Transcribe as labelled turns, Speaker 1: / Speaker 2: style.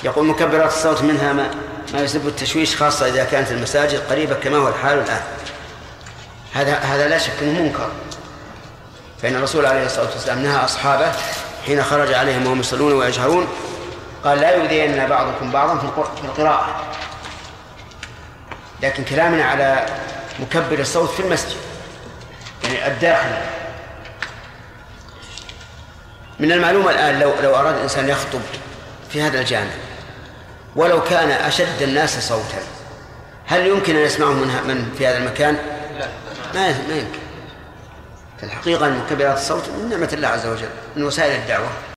Speaker 1: يقول مكبرات الصوت منها ما يسبب التشويش، خاصة إذا كانت المساجد قريبة كما هو الحال الآن. هذا لا شك أنه منكر، فإن الرسول عليه الصلاة والسلام نهى أصحابه حين خرج عليهم وهم يصلون ويجهرون، قال لا يؤذين بعضكم بعضا في القراءة. لكن كلامنا على مكبر الصوت في المسجد يعني الداخل. من المعلومة الآن لو أراد الإنسان يخطب في هذا الجامع ولو كان أشد الناس صوتا، هل يمكن أن يسمعه من في هذا المكان؟ ما يمكن. في الحقيقة مكبرات الصوت من نعمة الله عز وجل، من وسائل الدعوة.